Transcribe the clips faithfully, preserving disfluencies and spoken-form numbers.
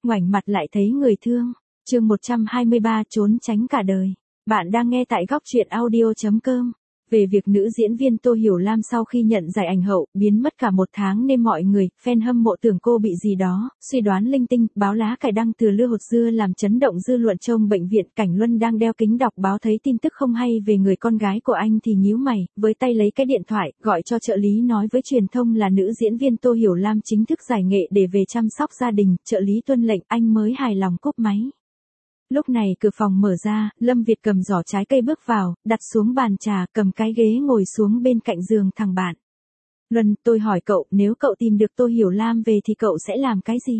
ngoảnh mặt lại thấy người thương. Chương một trăm hai mươi ba trốn tránh cả đời. Bạn đang nghe tại góc truyện audio chấm com. Về việc nữ diễn viên Tô Hiểu Lam sau khi nhận giải ảnh hậu, biến mất cả một tháng nên mọi người, fan hâm mộ tưởng cô bị gì đó, suy đoán linh tinh, báo lá cải đăng từ lưa hột dưa làm chấn động dư luận. Trong bệnh viện, Cảnh Luân đang đeo kính đọc báo thấy tin tức không hay về người con gái của anh thì nhíu mày, với tay lấy cái điện thoại, gọi cho trợ lý nói với truyền thông là nữ diễn viên Tô Hiểu Lam chính thức giải nghệ để về chăm sóc gia đình. Trợ lý tuân lệnh, anh mới hài lòng cúp máy. Lúc này cửa phòng mở ra, Lâm Việt cầm giỏ trái cây bước vào, đặt xuống bàn trà, cầm cái ghế ngồi xuống bên cạnh giường thằng bạn. Luân, tôi hỏi cậu, nếu cậu tìm được Tô Hiểu Lam về thì cậu sẽ làm cái gì?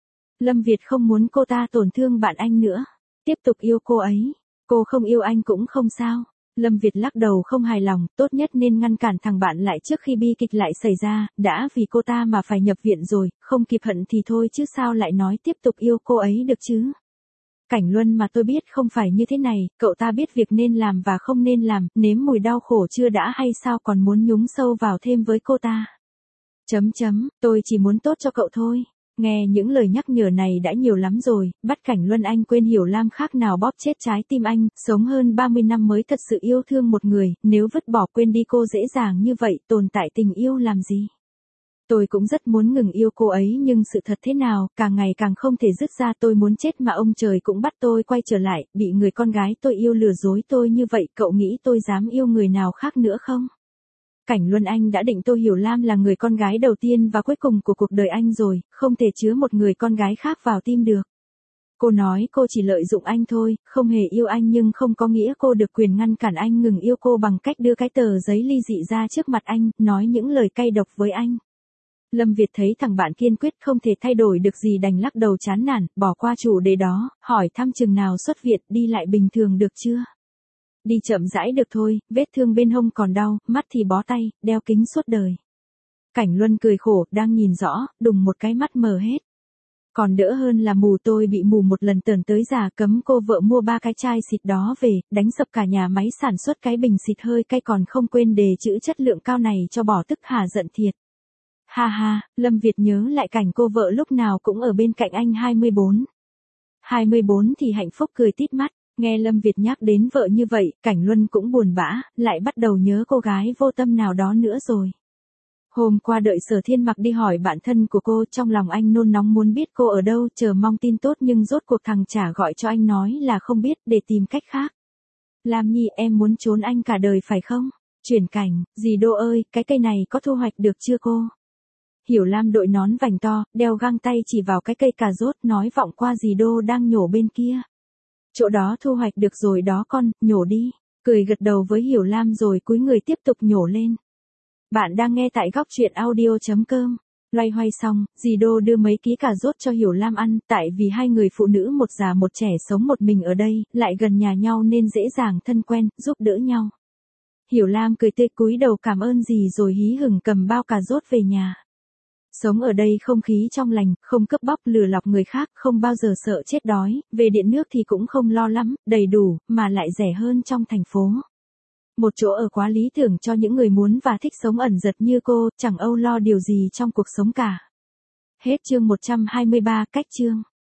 Lâm Việt không muốn cô ta tổn thương bạn anh nữa. Tiếp tục yêu cô ấy. Cô không yêu anh cũng không sao. Lâm Việt lắc đầu không hài lòng, tốt nhất nên ngăn cản thằng bạn lại trước khi bi kịch lại xảy ra, đã vì cô ta mà phải nhập viện rồi, không kịp hận thì thôi chứ sao lại nói tiếp tục yêu cô ấy được chứ? Cảnh Luân mà tôi biết không phải như thế này, cậu ta biết việc nên làm và không nên làm, nếm mùi đau khổ chưa đã hay sao còn muốn nhúng sâu vào thêm với cô ta. Chấm chấm, tôi chỉ muốn tốt cho cậu thôi. Nghe những lời nhắc nhở này đã nhiều lắm rồi, bắt Cảnh Luân anh quên Hiểu Lam khác nào bóp chết trái tim anh, sống hơn ba mươi năm mới thật sự yêu thương một người, nếu vứt bỏ quên đi cô dễ dàng như vậy, tồn tại tình yêu làm gì? Tôi cũng rất muốn ngừng yêu cô ấy nhưng sự thật thế nào, càng ngày càng không thể dứt ra. Tôi muốn chết mà ông trời cũng bắt tôi quay trở lại, bị người con gái tôi yêu lừa dối tôi như vậy, cậu nghĩ tôi dám yêu người nào khác nữa không? Cảnh Luân anh đã định Tô Hiểu Lam là người con gái đầu tiên và cuối cùng của cuộc đời anh rồi, không thể chứa một người con gái khác vào tim được. Cô nói cô chỉ lợi dụng anh thôi, không hề yêu anh nhưng không có nghĩa cô được quyền ngăn cản anh ngừng yêu cô bằng cách đưa cái tờ giấy ly dị ra trước mặt anh, nói những lời cay độc với anh. Lâm Việt thấy thằng bạn kiên quyết không thể thay đổi được gì đành lắc đầu chán nản, bỏ qua chủ đề đó, hỏi thăm chừng nào xuất viện, đi lại bình thường được chưa? Đi chậm rãi được thôi, vết thương bên hông còn đau, mắt thì bó tay, đeo kính suốt đời. Cảnh Luân cười khổ, đang nhìn rõ, đùng một cái mắt mờ hết. Còn đỡ hơn là mù, tôi bị mù một lần tởn tới già, cấm cô vợ mua ba cái chai xịt đó về, đánh sập cả nhà máy sản xuất cái bình xịt hơi cay còn không quên đề chữ chất lượng cao này cho bỏ tức hả giận thiệt. Ha ha, Lâm Việt nhớ lại cảnh cô vợ lúc nào cũng ở bên cạnh anh hai mươi bốn. hai mươi bốn thì hạnh phúc cười tít mắt, nghe Lâm Việt nhắc đến vợ như vậy, Cảnh Luân cũng buồn bã, lại bắt đầu nhớ cô gái vô tâm nào đó nữa rồi. Hôm qua đợi Sở Thiên Mặc đi hỏi bạn thân của cô, trong lòng anh nôn nóng muốn biết cô ở đâu, chờ mong tin tốt nhưng rốt cuộc thằng chả gọi cho anh nói là không biết để tìm cách khác. Lam Nhi, em muốn trốn anh cả đời phải không? Chuyển cảnh, dì Đô ơi, cái cây này có thu hoạch được chưa cô? Hiểu Lam đội nón vành to, đeo găng tay chỉ vào cái cây cà rốt nói vọng qua dì Đô đang nhổ bên kia. Chỗ đó thu hoạch được rồi đó con, nhổ đi. Cười gật đầu với Hiểu Lam rồi cúi người tiếp tục nhổ lên. Bạn đang nghe tại góc truyện audio chấm com. Loay hoay xong, dì Đô đưa mấy ký cà rốt cho Hiểu Lam ăn, tại vì hai người phụ nữ một già một trẻ sống một mình ở đây, lại gần nhà nhau nên dễ dàng thân quen, giúp đỡ nhau. Hiểu Lam cười tươi cúi đầu cảm ơn dì rồi hí hửng cầm bao cà rốt về nhà. Sống ở đây không khí trong lành, không cướp bóc lừa lọc người khác, không bao giờ sợ chết đói, về điện nước thì cũng không lo lắm, đầy đủ, mà lại rẻ hơn trong thành phố. Một chỗ ở quá lý tưởng cho những người muốn và thích sống ẩn dật như cô, chẳng âu lo điều gì trong cuộc sống cả. Hết chương một trăm hai mươi ba, cách chương.